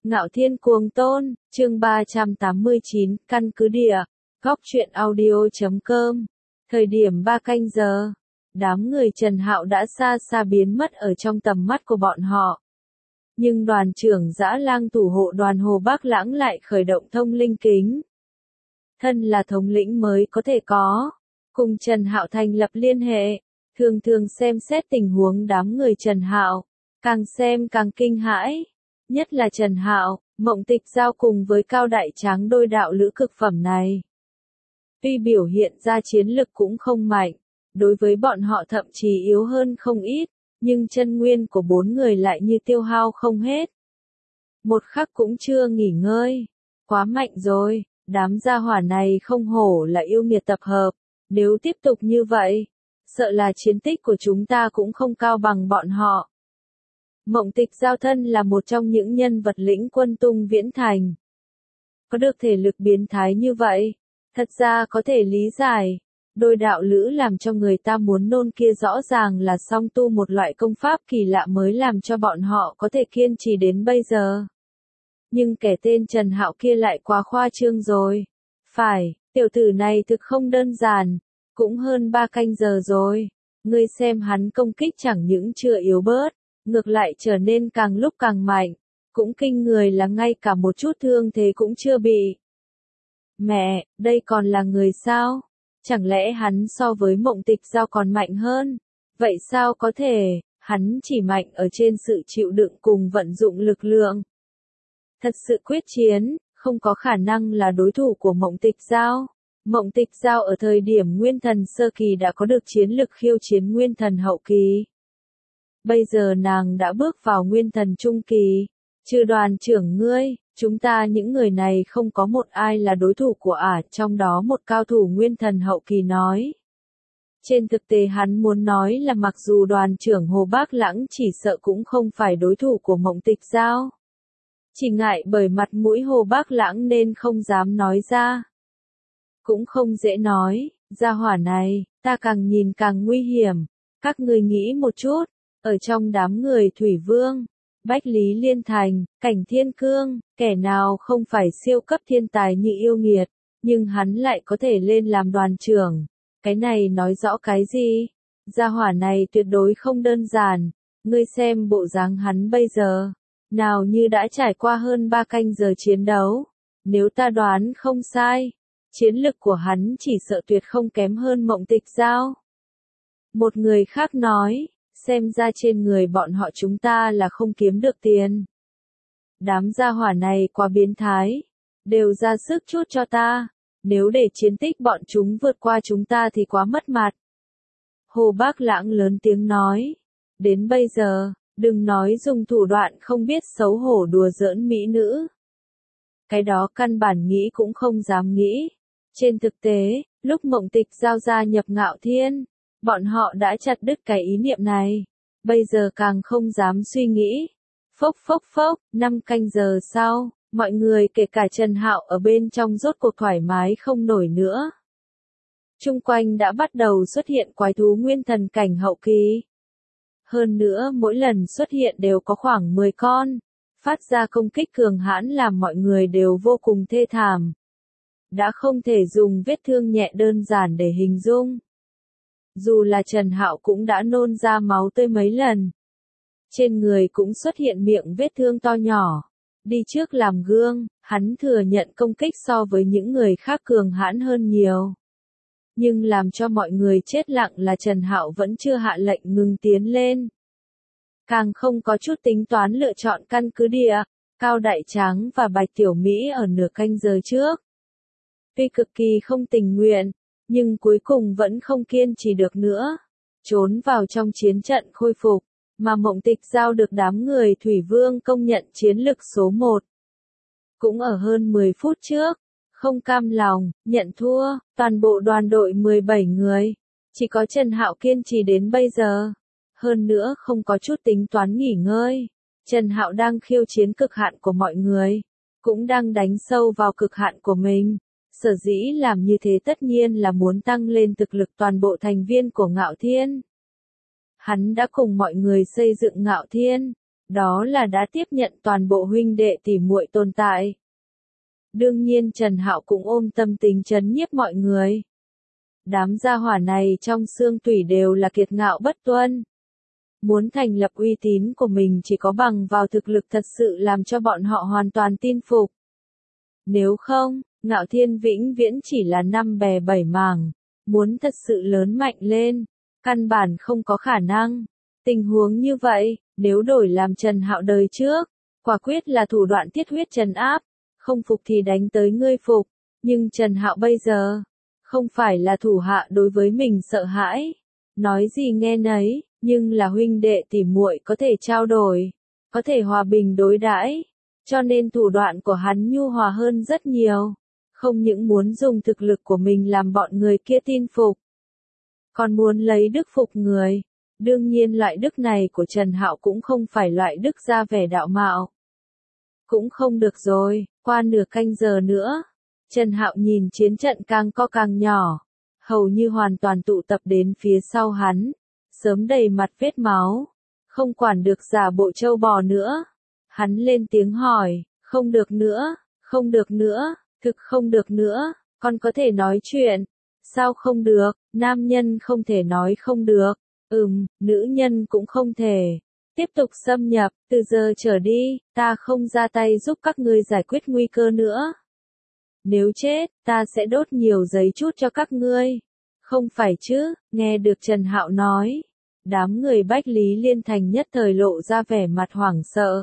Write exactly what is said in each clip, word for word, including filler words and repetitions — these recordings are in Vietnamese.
Ngạo Thiên Cuồng Tôn, chương ba trăm tám mươi chín, căn cứ địa, góc truyện audio chấm com. Thời điểm ba canh giờ, đám người Trần Hạo đã xa xa biến mất ở trong tầm mắt của bọn họ. Nhưng đoàn trưởng Dã Lang thủ hộ đoàn Hồ Bác Lãng lại khởi động thông linh kính. Thân là thống lĩnh mới có thể có, cùng Trần Hạo thành lập liên hệ, thường thường xem xét tình huống đám người Trần Hạo, càng xem càng kinh hãi. Nhất là Trần Hạo, Mộng Tịch giao cùng với Cao Đại Tráng đôi đạo lữ cực phẩm này. Tuy biểu hiện ra chiến lực cũng không mạnh, đối với bọn họ thậm chí yếu hơn không ít, nhưng chân nguyên của bốn người lại như tiêu hao không hết. Một khắc cũng chưa nghỉ ngơi. Quá mạnh rồi, đám gia hỏa này không hổ là yêu nghiệt tập hợp. Nếu tiếp tục như vậy, sợ là chiến tích của chúng ta cũng không cao bằng bọn họ. Mộng Tịch giao thân là một trong những nhân vật lĩnh quân Tung Viễn Thành. Có được thể lực biến thái như vậy, thật ra có thể lý giải. Đôi đạo lữ làm cho người ta muốn nôn kia rõ ràng là song tu một loại công pháp kỳ lạ mới làm cho bọn họ có thể kiên trì đến bây giờ. Nhưng kẻ tên Trần Hạo kia lại quá khoa trương rồi. Phải, tiểu tử này thực không đơn giản, cũng hơn ba canh giờ rồi. Ngươi xem hắn công kích chẳng những chưa yếu bớt, ngược lại trở nên càng lúc càng mạnh, cũng kinh người là ngay cả một chút thương thế cũng chưa bị. Mẹ, đây còn là người sao? Chẳng lẽ hắn so với Mộng Tịch giao còn mạnh hơn? Vậy sao có thể, hắn chỉ mạnh ở trên sự chịu đựng cùng vận dụng lực lượng. Thật sự quyết chiến, không có khả năng là đối thủ của Mộng Tịch giao. Mộng Tịch giao ở thời điểm Nguyên Thần sơ kỳ đã có được chiến lực khiêu chiến Nguyên Thần hậu kỳ. Bây giờ nàng đã bước vào Nguyên Thần trung kỳ. Trừ đoàn trưởng ngươi, chúng ta những người này không có một ai là đối thủ của ả, trong đó một cao thủ Nguyên Thần hậu kỳ nói. Trên thực tế hắn muốn nói là mặc dù đoàn trưởng Hồ Bác Lãng chỉ sợ cũng không phải đối thủ của Mộng Tịch giao. Chỉ ngại bởi mặt mũi Hồ Bác Lãng nên không dám nói ra. Cũng không dễ nói, gia hỏa này, ta càng nhìn càng nguy hiểm. Các ngươi nghĩ một chút, ở trong đám người Thủy Vương, Bách Lý Liên Thành, Cảnh Thiên Cương, kẻ nào không phải siêu cấp thiên tài như yêu nghiệt, nhưng hắn lại có thể lên làm đoàn trưởng. Cái này nói rõ cái gì? Gia hỏa này tuyệt đối không đơn giản, ngươi xem bộ dáng hắn bây giờ, nào như đã trải qua hơn ba canh giờ chiến đấu. Nếu ta đoán không sai, chiến lực của hắn chỉ sợ tuyệt không kém hơn Mộng Tịch giao. Một người khác nói, xem ra trên người bọn họ chúng ta là không kiếm được tiền. Đám gia hỏa này quá biến thái, đều ra sức chút cho ta, nếu để chiến tích bọn chúng vượt qua chúng ta thì quá mất mặt. Hồ Bác Lãng lớn tiếng nói, đến bây giờ, đừng nói dùng thủ đoạn không biết xấu hổ đùa giỡn mỹ nữ. Cái đó căn bản nghĩ cũng không dám nghĩ. Trên thực tế, lúc Mộng Tịch giao gia nhập Ngạo Thiên, bọn họ đã chặt đứt cái ý niệm này, bây giờ càng không dám suy nghĩ. Phốc phốc phốc, năm canh giờ sau, mọi người kể cả Trần Hạo ở bên trong rốt cuộc thoải mái không nổi nữa. Chung quanh đã bắt đầu xuất hiện quái thú Nguyên Thần cảnh hậu kỳ. Hơn nữa mỗi lần xuất hiện đều có khoảng mười con, phát ra công kích cường hãn làm mọi người đều vô cùng thê thảm. Đã không thể dùng vết thương nhẹ đơn giản để hình dung. Dù là Trần Hạo cũng đã nôn ra máu tươi mấy lần. Trên người cũng xuất hiện miệng vết thương to nhỏ. Đi trước làm gương, hắn thừa nhận công kích so với những người khác cường hãn hơn nhiều. Nhưng làm cho mọi người chết lặng là Trần Hạo vẫn chưa hạ lệnh ngừng tiến lên. Càng không có chút tính toán lựa chọn căn cứ địa. Cao Đại Tráng và Bạch Tiểu Mỹ ở nửa canh giờ trước. Tuy cực kỳ không tình nguyện, nhưng cuối cùng vẫn không kiên trì được nữa. Trốn vào trong chiến trận khôi phục, mà Mộng Tịch giao được đám người Thủy Vương công nhận chiến lực số một. Cũng ở hơn mười phút trước, không cam lòng, nhận thua, toàn bộ đoàn đội mười bảy người. Chỉ có Trần Hạo kiên trì đến bây giờ. Hơn nữa không có chút tính toán nghỉ ngơi. Trần Hạo đang khiêu chiến cực hạn của mọi người, cũng đang đánh sâu vào cực hạn của mình. Sở dĩ làm như thế tất nhiên là muốn tăng lên thực lực toàn bộ thành viên của Ngạo Thiên. Hắn đã cùng mọi người xây dựng Ngạo Thiên, đó là đã tiếp nhận toàn bộ huynh đệ tỉ muội tồn tại. Đương nhiên Trần Hạo cũng ôm tâm tính trấn nhiếp mọi người. Đám gia hỏa này trong xương tủy đều là kiệt ngạo bất tuân. Muốn thành lập uy tín của mình chỉ có bằng vào thực lực thật sự làm cho bọn họ hoàn toàn tin phục. Nếu không, Ngạo Thiên vĩnh viễn chỉ là năm bè bảy mảng, muốn thật sự lớn mạnh lên, căn bản không có khả năng. Tình huống như vậy, nếu đổi làm Trần Hạo đời trước, quả quyết là thủ đoạn tiết huyết trấn áp, không phục thì đánh tới ngươi phục, nhưng Trần Hạo bây giờ, không phải là thủ hạ đối với mình sợ hãi, nói gì nghe nấy, nhưng là huynh đệ tỉ muội có thể trao đổi, có thể hòa bình đối đãi, cho nên thủ đoạn của hắn nhu hòa hơn rất nhiều, không những muốn dùng thực lực của mình làm bọn người kia tin phục, còn muốn lấy đức phục người. Đương nhiên loại đức này của Trần Hạo cũng không phải loại đức ra vẻ đạo mạo. Cũng không được rồi, qua nửa canh giờ nữa. Trần Hạo nhìn chiến trận càng co càng nhỏ, hầu như hoàn toàn tụ tập đến phía sau hắn, sớm đầy mặt vết máu, không quản được giả bộ trâu bò nữa. Hắn lên tiếng hỏi, không được nữa, không được nữa, thực không được nữa, con có thể nói chuyện. Sao không được, nam nhân không thể nói không được. Ừm, nữ nhân cũng không thể. Tiếp tục xâm nhập, từ giờ trở đi, ta không ra tay giúp các ngươi giải quyết nguy cơ nữa. Nếu chết, ta sẽ đốt nhiều giấy chút cho các ngươi. Không phải chứ, nghe được Trần Hạo nói. Đám người Bách Lý Liên Thành nhất thời lộ ra vẻ mặt hoảng sợ.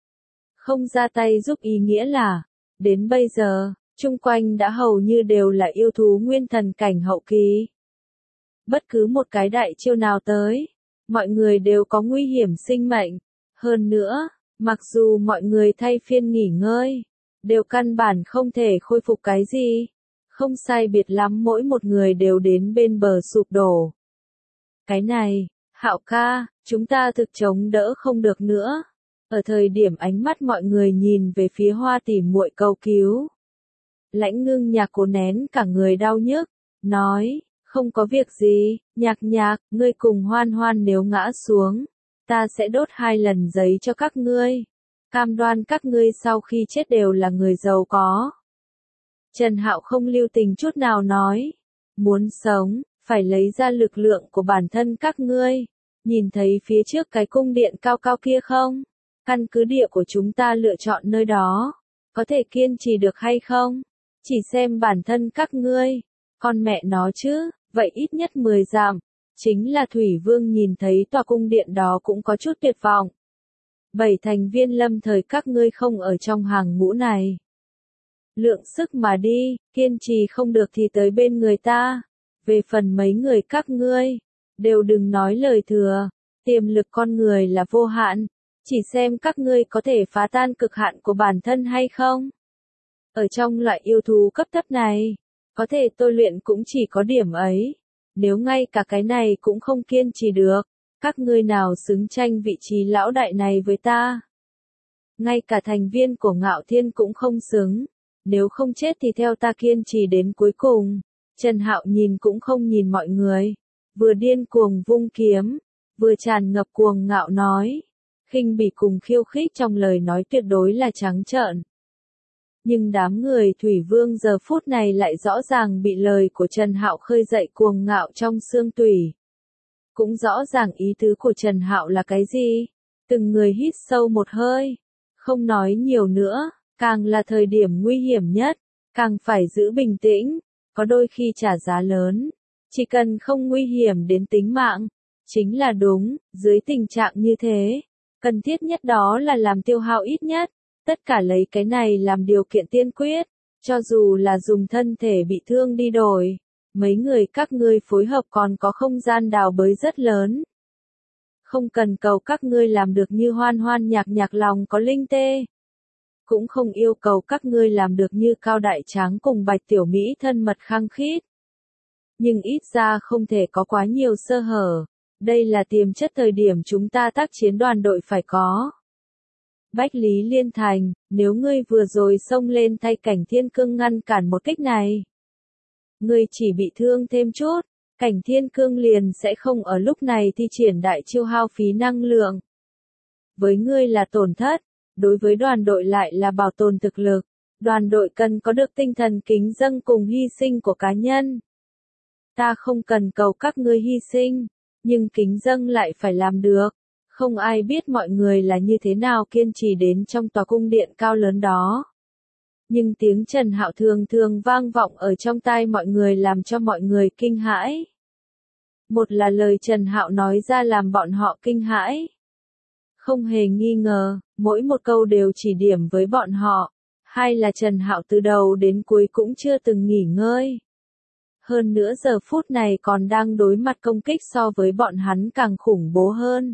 Không ra tay giúp ý nghĩa là, đến bây giờ, chung quanh đã hầu như đều là yêu thú nguyên thần cảnh hậu kỳ. Bất cứ một cái đại chiêu nào tới, mọi người đều có nguy hiểm sinh mệnh. Hơn nữa, mặc dù mọi người thay phiên nghỉ ngơi, đều căn bản không thể khôi phục cái gì. Không sai biệt lắm mỗi một người đều đến bên bờ sụp đổ. Cái này, Hạo ca, chúng ta thực chống đỡ không được nữa. Ở thời điểm ánh mắt mọi người nhìn về phía Hoa Tỷ muội cầu cứu. Lãnh Ngưng Nhạc cố nén cả người đau nhức, nói, không có việc gì, Nhạc Nhạc, ngươi cùng Hoan Hoan nếu ngã xuống, ta sẽ đốt hai lần giấy cho các ngươi. Cam đoan các ngươi sau khi chết đều là người giàu có. Trần Hạo không lưu tình chút nào nói, muốn sống, phải lấy ra lực lượng của bản thân các ngươi. Nhìn thấy phía trước cái cung điện cao cao kia không? Căn cứ địa của chúng ta lựa chọn nơi đó, có thể kiên trì được hay không? Chỉ xem bản thân các ngươi, con mẹ nó chứ, vậy ít nhất mười dặm. Chính là Thủy Vương nhìn thấy tòa cung điện đó cũng có chút tuyệt vọng. Bảy thành viên lâm thời các ngươi không ở trong hàng ngũ này. Lượng sức mà đi, kiên trì không được thì tới bên người ta. Về phần mấy người các ngươi, đều đừng nói lời thừa, tiềm lực con người là vô hạn, chỉ xem các ngươi có thể phá tan cực hạn của bản thân hay không. Ở trong loại yêu thú cấp thấp này, có thể tôi luyện cũng chỉ có điểm ấy, nếu ngay cả cái này cũng không kiên trì được, các ngươi nào xứng tranh vị trí lão đại này với ta. Ngay cả thành viên của Ngạo Thiên cũng không xứng, nếu không chết thì theo ta kiên trì đến cuối cùng. Trần Hạo nhìn cũng không nhìn mọi người, vừa điên cuồng vung kiếm, vừa tràn ngập cuồng ngạo nói, khinh bỉ cùng khiêu khích trong lời nói tuyệt đối là trắng trợn. Nhưng đám người Thủy Vương giờ phút này lại rõ ràng bị lời của Trần Hạo khơi dậy cuồng ngạo trong xương tủy. Cũng rõ ràng ý tứ của Trần Hạo là cái gì, từng người hít sâu một hơi, không nói nhiều nữa, càng là thời điểm nguy hiểm nhất, càng phải giữ bình tĩnh. Có đôi khi trả giá lớn, chỉ cần không nguy hiểm đến tính mạng, chính là đúng. Dưới tình trạng như thế, cần thiết nhất đó là làm tiêu hao ít nhất, tất cả lấy cái này làm điều kiện tiên quyết, cho dù là dùng thân thể bị thương đi đổi, mấy người các ngươi phối hợp còn có không gian đào bới rất lớn. Không cần cầu các ngươi làm được như Hoan Hoan Nhạc Nhạc lòng có linh tê. Cũng không yêu cầu các ngươi làm được như Cao Đại Tráng cùng Bạch Tiểu Mỹ thân mật khăng khít. Nhưng ít ra không thể có quá nhiều sơ hở. Đây là tiềm chất thời điểm chúng ta tác chiến đoàn đội phải có. Bách Lý Liên Thành, nếu ngươi vừa rồi xông lên thay Cảnh Thiên Cương ngăn cản một kích này, ngươi chỉ bị thương thêm chút, Cảnh Thiên Cương liền sẽ không ở lúc này thi triển đại chiêu hao phí năng lượng. với ngươi là tổn thất, đối với đoàn đội lại là bảo tồn thực lực. Đoàn đội cần có được tinh thần kính dâng cùng hy sinh của cá nhân. Ta không cần cầu các ngươi hy sinh, nhưng kính dâng lại phải làm được. Không ai biết mọi người là như thế nào kiên trì đến trong tòa cung điện cao lớn đó. Nhưng tiếng Trần Hạo thường thường vang vọng ở trong tai mọi người làm cho mọi người kinh hãi. Một là lời Trần Hạo nói ra làm bọn họ kinh hãi. Không hề nghi ngờ, mỗi một câu đều chỉ điểm với bọn họ. Hai là Trần Hạo từ đầu đến cuối cũng chưa từng nghỉ ngơi. Hơn nữa giờ phút này còn đang đối mặt công kích so với bọn hắn càng khủng bố hơn.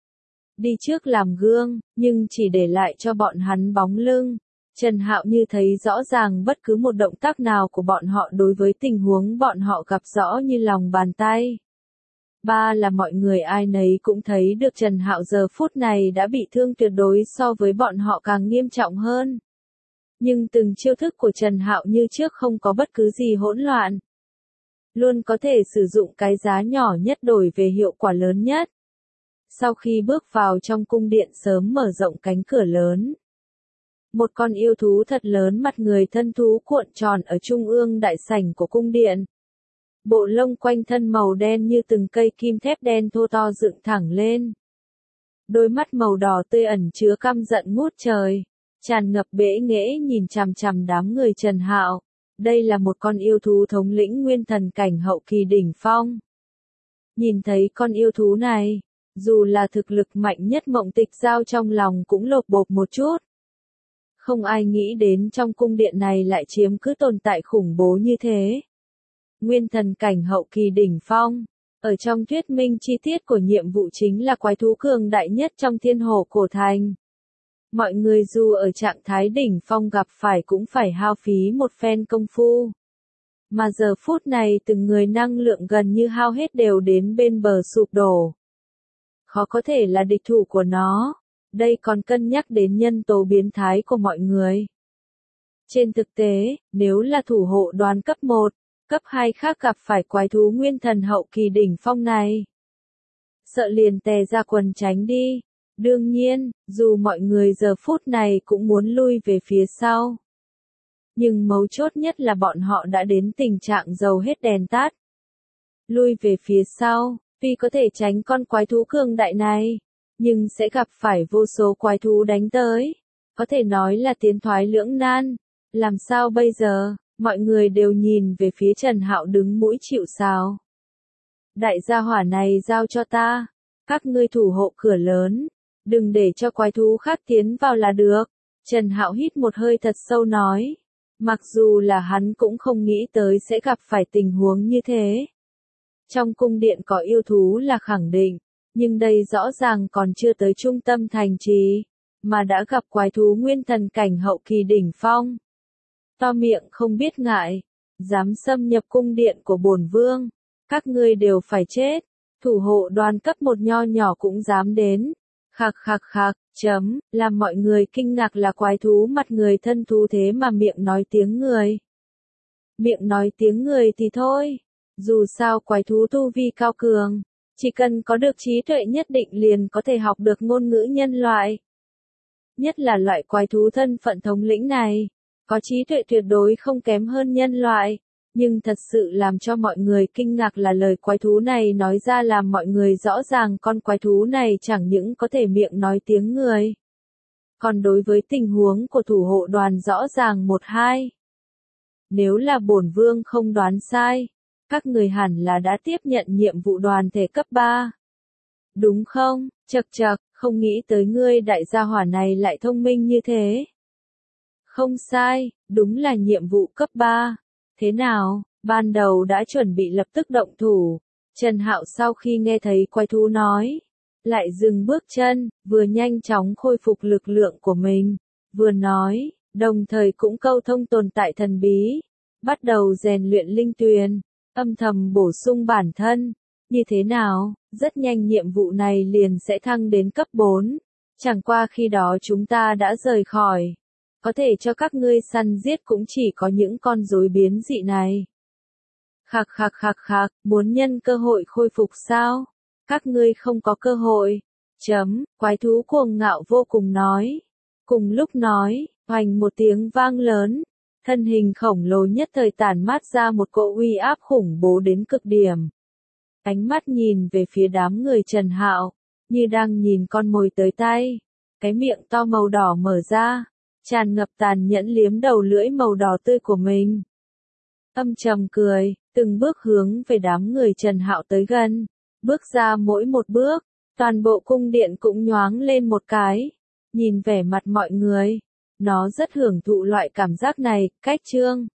Đi trước làm gương, nhưng chỉ để lại cho bọn hắn bóng lưng. Trần Hạo như thấy rõ ràng bất cứ một động tác nào của bọn họ đối với tình huống bọn họ gặp rõ như lòng bàn tay. Ba là mọi người ai nấy cũng thấy được Trần Hạo giờ phút này đã bị thương tuyệt đối so với bọn họ càng nghiêm trọng hơn. Nhưng từng chiêu thức của Trần Hạo như trước không có bất cứ gì hỗn loạn. Luôn có thể sử dụng cái giá nhỏ nhất đổi về hiệu quả lớn nhất. Sau khi bước vào trong cung điện sớm mở rộng cánh cửa lớn. Một con yêu thú thật lớn mặt người thân thú cuộn tròn ở trung ương đại sảnh của cung điện. Bộ lông quanh thân màu đen như từng cây kim thép đen thô to dựng thẳng lên. Đôi mắt màu đỏ tươi ẩn chứa căm giận ngút trời, tràn ngập bẽ nghễ nhìn chằm chằm đám người Trần Hạo. Đây là một con yêu thú thống lĩnh nguyên thần cảnh hậu kỳ đỉnh phong. Nhìn thấy con yêu thú này, dù là thực lực mạnh nhất Mộng Tịch Giao trong lòng cũng lột bột một chút. Không ai nghĩ đến trong cung điện này lại chiếm cứ tồn tại khủng bố như thế. Nguyên thần cảnh hậu kỳ đỉnh phong. Ở trong thuyết minh chi tiết của nhiệm vụ chính là quái thú cường đại nhất trong thiên hồ cổ thành. Mọi người dù ở trạng thái đỉnh phong gặp phải cũng phải hao phí một phen công phu. Mà giờ phút này từng người năng lượng gần như hao hết đều đến bên bờ sụp đổ. Khó có thể là địch thủ của nó. Đây còn cân nhắc đến nhân tố biến thái của mọi người. Trên thực tế, nếu là thủ hộ đoàn cấp một, cấp hai khác gặp phải quái thú nguyên thần hậu kỳ đỉnh phong này, sợ liền tè ra quần tránh đi. Đương nhiên, dù mọi người giờ phút này cũng muốn lui về phía sau. Nhưng mấu chốt nhất là bọn họ đã đến tình trạng dầu hết đèn tắt. Lui về phía sau, tuy có thể tránh con quái thú cường đại này, nhưng sẽ gặp phải vô số quái thú đánh tới. Có thể nói là tiến thoái lưỡng nan. Làm sao bây giờ? Mọi người đều nhìn về phía Trần Hạo đứng mũi chịu sào. Đại gia hỏa này giao cho ta. Các ngươi thủ hộ cửa lớn. Đừng để cho quái thú khác tiến vào là được. Trần Hạo hít một hơi thật sâu nói. Mặc dù là hắn cũng không nghĩ tới sẽ gặp phải tình huống như thế. Trong cung điện có yêu thú là khẳng định. Nhưng đây rõ ràng còn chưa tới trung tâm thành trì. Mà đã gặp quái thú nguyên thần cảnh hậu kỳ đỉnh phong. To miệng không biết ngại. Dám xâm nhập cung điện của bổn vương. Các ngươi đều phải chết. Thủ hộ đoàn cấp một nho nhỏ cũng dám đến. Khạc khạc khạc, chấm, làm mọi người kinh ngạc là quái thú mặt người thân thú thế mà miệng nói tiếng người. Miệng nói tiếng người thì thôi. Dù sao quái thú tu vi cao cường. Chỉ cần có được trí tuệ nhất định liền có thể học được ngôn ngữ nhân loại. Nhất là loại quái thú thân phận thống lĩnh này. Có trí tuệ tuyệt đối không kém hơn nhân loại. Nhưng thật sự làm cho mọi người kinh ngạc là lời quái thú này nói ra làm mọi người rõ ràng con quái thú này chẳng những có thể miệng nói tiếng người. Còn đối với tình huống của thủ hộ đoàn rõ ràng một hai. Nếu là bổn vương không đoán sai, các người hẳn là đã tiếp nhận nhiệm vụ đoàn thể cấp ba. Đúng không? Chậc chậc, không nghĩ tới ngươi đại gia hỏa này lại thông minh như thế. Không sai, đúng là nhiệm vụ cấp ba. Thế nào, ban đầu đã chuẩn bị lập tức động thủ. Trần Hạo sau khi nghe thấy quái thú nói, lại dừng bước chân, vừa nhanh chóng khôi phục lực lượng của mình, vừa nói, đồng thời cũng câu thông tồn tại thần bí, bắt đầu rèn luyện linh tuyền, âm thầm bổ sung bản thân. Như thế nào, rất nhanh nhiệm vụ này liền sẽ thăng đến cấp bốn. Chẳng qua khi đó chúng ta đã rời khỏi. Có thể cho các ngươi săn giết cũng chỉ có những con rối biến dị này. Khạc khạc khạc khạc, muốn nhân cơ hội khôi phục sao? Các ngươi không có cơ hội. Chấm, quái thú cuồng ngạo vô cùng nói. Cùng lúc nói, hoành một tiếng vang lớn, thân hình khổng lồ nhất thời tản mát ra một cỗ uy áp khủng bố đến cực điểm. Ánh mắt nhìn về phía đám người Trần Hạo, như đang nhìn con mồi tới tay. Cái miệng to màu đỏ mở ra, tràn ngập tàn nhẫn liếm đầu lưỡi màu đỏ tươi của mình. Âm trầm cười, từng bước hướng về đám người Trần Hạo tới gần, bước ra mỗi một bước, toàn bộ cung điện cũng nhoáng lên một cái. Nhìn vẻ mặt mọi người, nó rất hưởng thụ loại cảm giác này, cách chương.